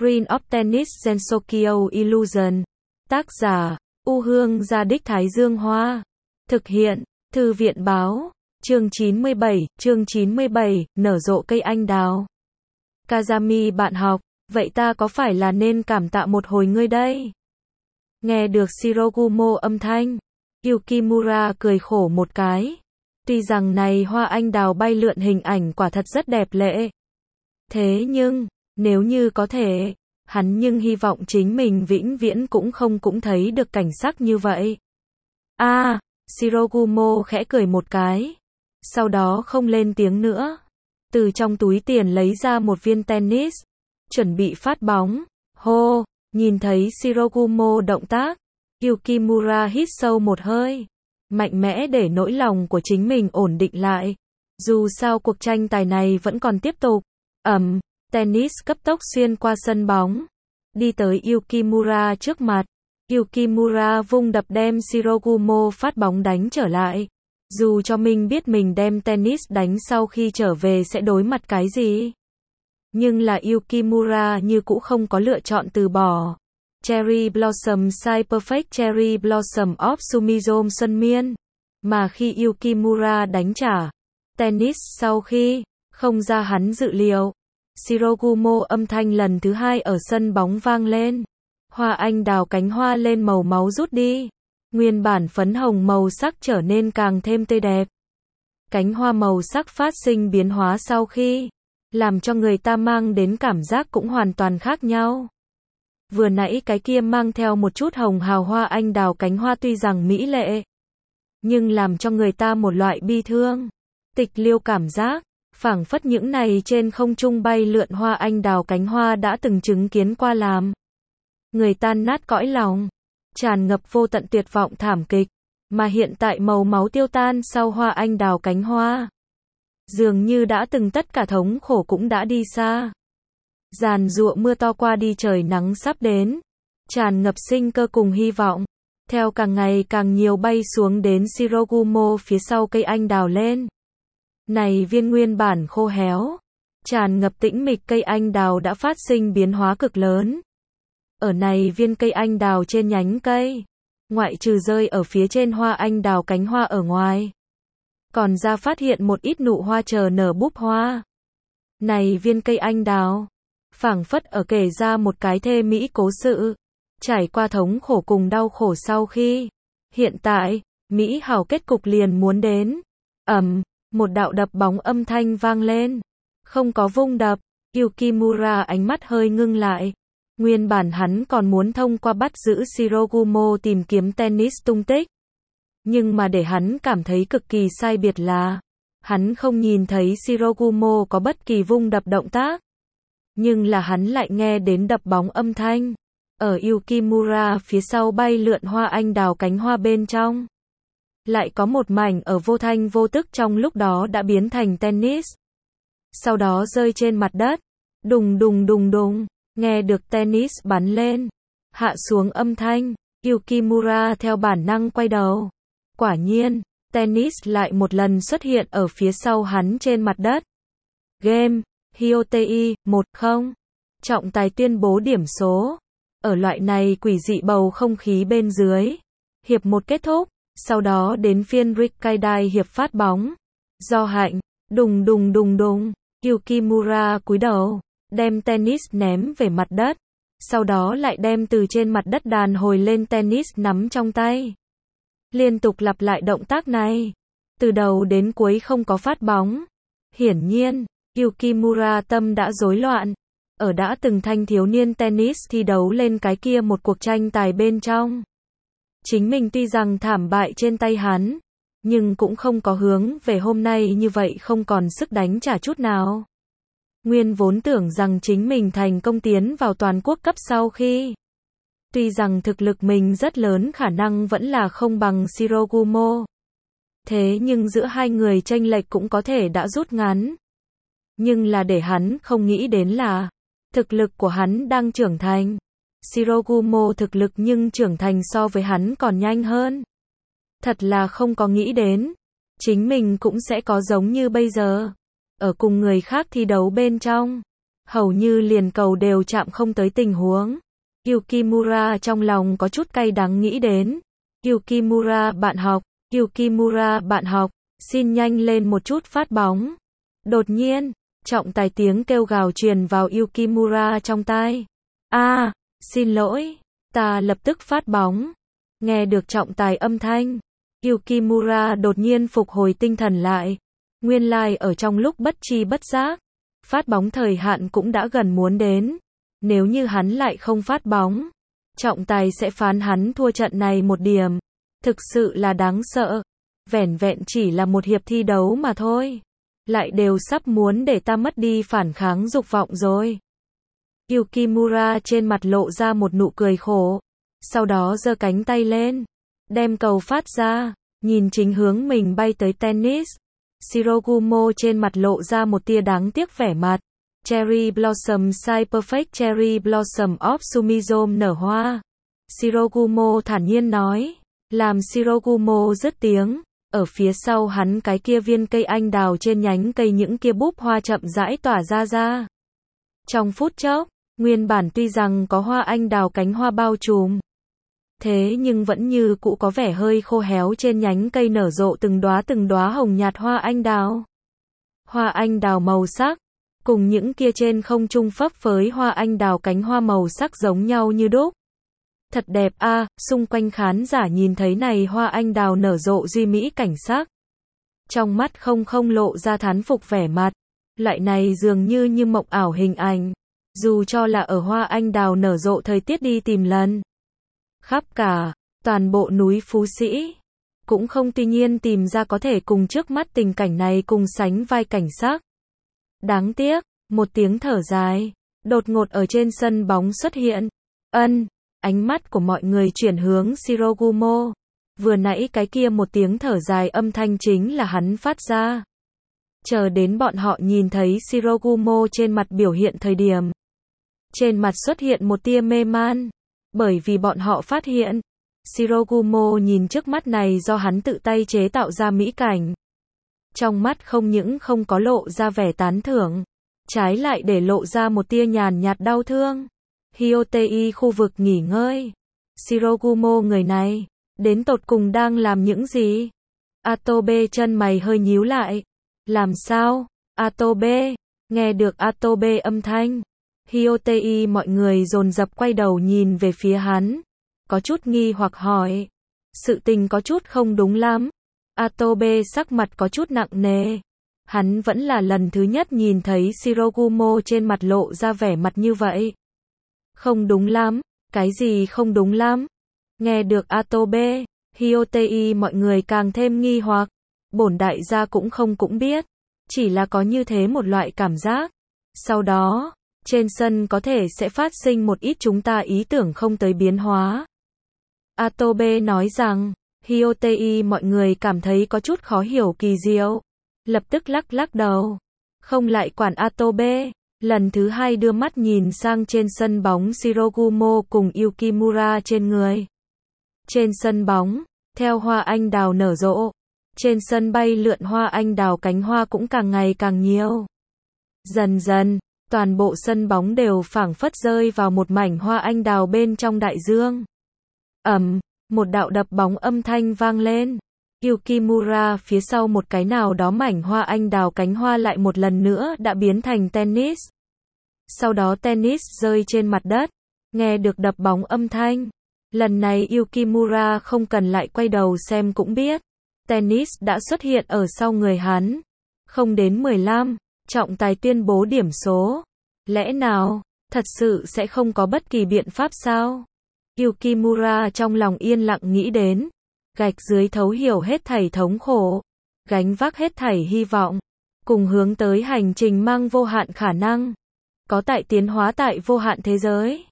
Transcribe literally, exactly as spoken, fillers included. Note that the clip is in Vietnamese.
Green of Tennis Gensokyo Illusion. Tác giả, U Hương Gia Đích Thái Dương Hoa. Thực hiện, Thư viện Báo. Chương chín mươi bảy, chương chín mươi bảy, nở rộ cây anh đào. Kazami bạn học, vậy ta có phải là nên cảm tạ một hồi ngươi đây? Nghe được Shirogumo âm thanh, Yukimura cười khổ một cái. Tuy rằng này hoa anh đào bay lượn hình ảnh quả thật rất đẹp lệ. Thế nhưng, nếu như có thể, hắn nhưng hy vọng chính mình vĩnh viễn cũng không cũng thấy được cảnh sắc như vậy. A, à, Shirogumo khẽ cười một cái. Sau đó không lên tiếng nữa. Từ trong túi tiền lấy ra một viên tennis. Chuẩn bị phát bóng. Hô, nhìn thấy Shirogumo động tác. Yukimura hít sâu một hơi. Mạnh mẽ để nỗi lòng của chính mình ổn định lại. Dù sao cuộc tranh tài này vẫn còn tiếp tục. Ầm, tennis cấp tốc xuyên qua sân bóng. Đi tới Yukimura trước mặt. Yukimura vung đập đem Shirogumo phát bóng đánh trở lại. Dù cho mình biết mình đem tennis đánh sau khi trở về sẽ đối mặt cái gì. Nhưng là Yukimura như cũ không có lựa chọn từ bỏ. Cherry Blossom Sai Perfect Cherry Blossom of Sumizome Xuân Miên. Mà khi Yukimura đánh trả tennis sau khi không ra hắn dự liệu, Shirogumo âm thanh lần thứ hai ở sân bóng vang lên. Hoa anh đào cánh hoa lên màu máu rút đi. Nguyên bản phấn hồng màu sắc trở nên càng thêm tươi đẹp. Cánh hoa màu sắc phát sinh biến hóa sau khi làm cho người ta mang đến cảm giác cũng hoàn toàn khác nhau. Vừa nãy cái kia mang theo một chút hồng hào hoa anh đào cánh hoa tuy rằng mỹ lệ, nhưng làm cho người ta một loại bi thương, tịch liêu cảm giác, phảng phất những này trên không trung bay lượn hoa anh đào cánh hoa đã từng chứng kiến qua làm người tan nát cõi lòng, tràn ngập vô tận tuyệt vọng thảm kịch, mà hiện tại màu máu tiêu tan sau hoa anh đào cánh hoa. Dường như đã từng tất cả thống khổ cũng đã đi xa. Giàn giụa mưa to qua đi trời nắng sắp đến, tràn ngập sinh cơ cùng hy vọng, theo càng ngày càng nhiều bay xuống đến Shirogumo phía sau cây anh đào lên. Này viên nguyên bản khô héo, tràn ngập tĩnh mịch cây anh đào đã phát sinh biến hóa cực lớn. Ở này viên cây anh đào trên nhánh cây, ngoại trừ rơi ở phía trên hoa anh đào cánh hoa ở ngoài, còn ra phát hiện một ít nụ hoa chờ nở búp hoa. Này viên cây anh đào, phảng phất ở kể ra một cái thê mỹ cố sự, trải qua thống khổ cùng đau khổ sau khi, hiện tại, mỹ hảo kết cục liền muốn đến. Ầm, một đạo đập bóng âm thanh vang lên. Không có vung đập, Yukimura ánh mắt hơi ngưng lại. Nguyên bản hắn còn muốn thông qua bắt giữ Shirogumo tìm kiếm tennis tung tích. Nhưng mà để hắn cảm thấy cực kỳ sai biệt là, hắn không nhìn thấy Shirogumo có bất kỳ vung đập động tác. Nhưng là hắn lại nghe đến đập bóng âm thanh. Ở Yukimura phía sau bay lượn hoa anh đào cánh hoa bên trong. Lại có một mảnh ở vô thanh vô tức trong lúc đó đã biến thành tennis. Sau đó rơi trên mặt đất. Đùng đùng đùng đùng. Nghe được tennis bắn lên, hạ xuống âm thanh, Yukimura theo bản năng quay đầu. Quả nhiên, tennis lại một lần xuất hiện ở phía sau hắn trên mặt đất. Game, Hyotei, một không. Trọng tài tuyên bố điểm số. Ở loại này quỷ dị bầu không khí bên dưới. Hiệp một kết thúc, sau đó đến phiên Rikkaidai hiệp phát bóng. Do hạnh, đùng đùng đùng đùng, Yukimura cúi đầu. Đem tennis ném về mặt đất, sau đó lại đem từ trên mặt đất đàn hồi lên tennis nắm trong tay. Liên tục lặp lại động tác này, từ đầu đến cuối không có phát bóng. Hiển nhiên, Yukimura tâm đã rối loạn. Ở đã từng thanh thiếu niên tennis thi đấu lên cái kia một cuộc tranh tài bên trong. Chính mình tuy rằng thảm bại trên tay hắn, nhưng cũng không có hướng về hôm nay như vậy không còn sức đánh trả chút nào. Nguyên vốn tưởng rằng chính mình thành công tiến vào toàn quốc cấp sau khi. Tuy rằng thực lực mình rất lớn khả năng vẫn là không bằng Shirogumo. Thế nhưng giữa hai người chênh lệch cũng có thể đã rút ngắn. Nhưng là để hắn không nghĩ đến là, thực lực của hắn đang trưởng thành. Shirogumo thực lực nhưng trưởng thành so với hắn còn nhanh hơn. Thật là không có nghĩ đến, chính mình cũng sẽ có giống như bây giờ. Ở cùng người khác thi đấu bên trong, hầu như liền cầu đều chạm không tới tình huống. Yukimura trong lòng có chút cay đắng nghĩ đến. Yukimura bạn học, Yukimura bạn học, xin nhanh lên một chút phát bóng. Đột nhiên, trọng tài tiếng kêu gào truyền vào Yukimura trong tai. A, xin lỗi, ta lập tức phát bóng. Nghe được trọng tài âm thanh, Yukimura đột nhiên phục hồi tinh thần lại. Nguyên lai ở trong lúc bất tri bất giác, phát bóng thời hạn cũng đã gần muốn đến. Nếu như hắn lại không phát bóng, trọng tài sẽ phán hắn thua trận này một điểm. Thực sự là đáng sợ. Vẻn vẹn chỉ là một hiệp thi đấu mà thôi. Lại đều sắp muốn để ta mất đi phản kháng dục vọng rồi. Yukimura trên mặt lộ ra một nụ cười khổ. Sau đó giơ cánh tay lên, đem cầu phát ra, nhìn chính hướng mình bay tới tennis. Shirogumo trên mặt lộ ra một tia đáng tiếc vẻ mặt. Cherry Blossom Sai Perfect Cherry Blossom of Sumizome nở hoa. Shirogumo thản nhiên nói. Làm Shirogumo dứt tiếng, ở phía sau hắn cái kia viên cây anh đào trên nhánh cây những kia búp hoa chậm rãi tỏa ra ra. Trong phút chốc, nguyên bản tuy rằng có hoa anh đào cánh hoa bao trùm, thế nhưng vẫn như cũ có vẻ hơi khô héo trên nhánh cây nở rộ từng đóa từng đóa hồng nhạt hoa anh đào. Hoa anh đào màu sắc, cùng những kia trên không trung phấp phới hoa anh đào cánh hoa màu sắc giống nhau như đúc. Thật đẹp a, à, xung quanh khán giả nhìn thấy này hoa anh đào nở rộ duy mỹ cảnh sắc. Trong mắt không không lộ ra thán phục vẻ mặt. Loại này dường như như mộng ảo hình ảnh. Dù cho là ở hoa anh đào nở rộ thời tiết đi tìm lần. Khắp cả, toàn bộ núi Phú Sĩ. Cũng không tuy nhiên tìm ra có thể cùng trước mắt tình cảnh này cùng sánh vai cảnh sắc. Đáng tiếc, một tiếng thở dài, đột ngột ở trên sân bóng xuất hiện. Ân. Ánh mắt của mọi người chuyển hướng Shirogumo. Vừa nãy cái kia một tiếng thở dài âm thanh chính là hắn phát ra. Chờ đến bọn họ nhìn thấy Shirogumo trên mặt biểu hiện thời điểm. Trên mặt xuất hiện một tia mê man. Bởi vì bọn họ phát hiện, Shirogumo nhìn trước mắt này do hắn tự tay chế tạo ra mỹ cảnh. Trong mắt không những không có lộ ra vẻ tán thưởng, trái lại để lộ ra một tia nhàn nhạt đau thương. Hyotei khu vực nghỉ ngơi. Shirogumo người này, đến tột cùng đang làm những gì? Atobe chân mày hơi nhíu lại. Làm sao? Atobe, nghe được Atobe âm thanh. Hyotei mọi người dồn dập quay đầu nhìn về phía hắn. Có chút nghi hoặc hỏi. Sự tình có chút không đúng lắm. Atobe sắc mặt có chút nặng nề. Hắn vẫn là lần thứ nhất nhìn thấy Shirogumo trên mặt lộ ra vẻ mặt như vậy. Không đúng lắm, cái gì không đúng lắm? Nghe được Atobe, Hyotei mọi người càng thêm nghi hoặc. Bổn đại gia cũng không cũng biết, chỉ là có như thế một loại cảm giác. Sau đó, trên sân có thể sẽ phát sinh một ít chúng ta ý tưởng không tới biến hóa. Atobe nói rằng, Hyotei mọi người cảm thấy có chút khó hiểu kỳ diệu. Lập tức lắc lắc đầu. Không lại quản Atobe. Lần thứ hai đưa mắt nhìn sang trên sân bóng Shirogumo cùng Yukimura trên người. Trên sân bóng, theo hoa anh đào nở rộ. Trên sân bay lượn hoa anh đào cánh hoa cũng càng ngày càng nhiều. Dần dần, toàn bộ sân bóng đều phảng phất rơi vào một mảnh hoa anh đào bên trong đại dương. Ầm, một đạo đập bóng âm thanh vang lên. Yukimura phía sau một cái nào đó mảnh hoa anh đào cánh hoa lại một lần nữa đã biến thành tennis. Sau đó tennis rơi trên mặt đất. Nghe được đập bóng âm thanh. Lần này Yukimura không cần lại quay đầu xem cũng biết. Tennis đã xuất hiện ở sau người hắn. Không đến mười lăm, trọng tài tuyên bố điểm số. Lẽ nào, thật sự sẽ không có bất kỳ biện pháp sao? Yukimura trong lòng yên lặng nghĩ đến. Gạch dưới thấu hiểu hết thảy thống khổ, gánh vác hết thảy hy vọng, cùng hướng tới hành trình mang vô hạn khả năng, có tại tiến hóa tại vô hạn thế giới.